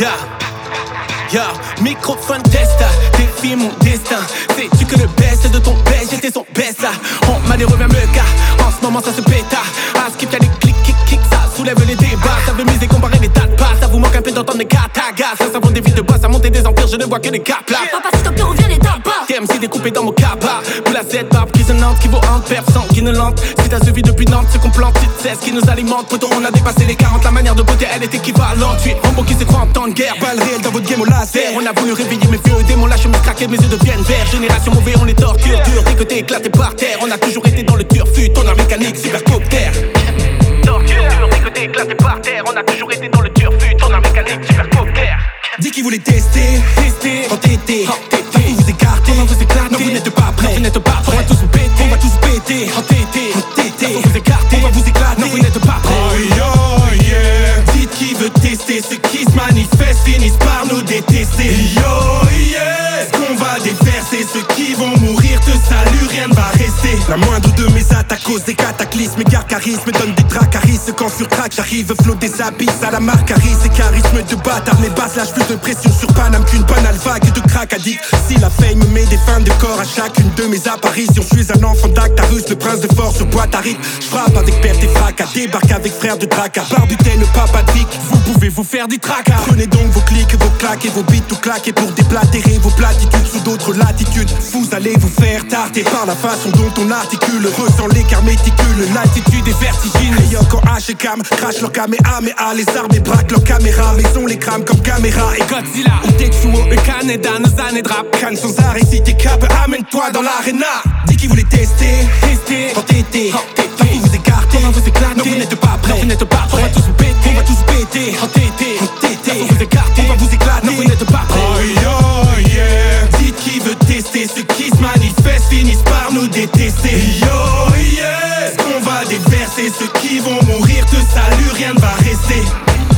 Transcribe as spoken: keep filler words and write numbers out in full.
Yeah, yeah, microphone testa, défie mon destin. Sais-tu que le best de ton best, j'étais son best là. On m'a dit reviens me car, en ce moment ça se péta. À skip y'a des clics, kick, kick, ça soulève les débats. Ça veut miser, comparer les tas de pas. Ça vous manque un peu d'entendre des katagas. Ça savon des vies de bois, ça monte des empires, je ne vois que des caps là. Papa si top, on revient les tapas. T M C découpé dans mon cabas. Pour la Z barbe qui se nante, qui vaut un perf sanguinolente. Si t'as suivi depuis Nantes, ce qu'on plante, c'est ce qui nous alimente. Poto, on a dépassé les quarante, la manière de beauté elle est équivalente. Tu es Rambo qui se croit en temps de guerre. Balle réelle dans votre game au laser. On a voulu réveiller mes vieux démons, la chemise craquée, mes yeux deviennent verts. Génération mauvais, on les torture, dur, des côtés éclatés par terre. On a toujours été dans le turfu, ton mécanique, cybercoptère. Torture, des côtés éclatés par terre. On a toujours été dans le turfu, ton mécanique, cybercoptère. Dis qui voulait tester, Tester, entêter, entêter, vous vous écartez, on va vous éclater. non vous n'êtes pas prêts, non, vous n'êtes pas on va prêts. tous vous péter, On va tous vous péter, entêter, entêter, on va vous écarter. on va vous éclater, non vous n'êtes pas prêts. Oh yo yeah, dites qui veut tester, ceux qui se manifestent finissent par nous détester. Yo yeah, ce qu'on va déverser, ceux qui vont mourir te saluent, rien ne va rester. La moindre de mes attaques cause des cataclysmes, égare charisme, donne des dracarismes. Quand sur track j'arrive, flot des abysses à la marcarise. Et charisme de bâtard, mes bases lâchent plus de pression sur Paname qu'une banale vague de crack addict. Si la fame me met des fins de corps à chacune de mes apparitions, je suis un enfant d'Actarus, le prince de force sur boîte à rythme. J'frappe avec perte et fracas, débarque avec frère de Draca. Barbutaine, papa de Vic, vous pouvez vous faire des tracas. Prenez donc vos clics, vos claques et vos beats tout claqués pour déplatérer vos platitudes sous d'autres latitudes. Vous allez vous faire tarter par la façon dont on articule. Ressent l'écart méticule, l'altitude est vertigineuse. Et encore H et Cam, crash leur kamehameha. Les armes et braquent leur caméra, mais on les crame comme caméra. Et Godzilla, ou Tetsuo, le Canada, nos années de rap. Cannes sans arrêt, si t'es cap, amène-toi dans l'arena. Dis qui voulait tester, Tester, entêter, entêter, vous vous écartez, on va vous éclater. non vous n'êtes pas prêts, non vous n'êtes pas on prêts. va tous vous péter, On va tous vous péter, entêter, entêter, on va vous écarter. on va vous éclater, non vous n'êtes pas prêts. Oh yo yeah, dites qui veut tester, ceux qui se manifestent finissent par nous détester. Yo yeah, ce qu'on va déverser, ceux qui vont mourir te saluent, rien ne va rester.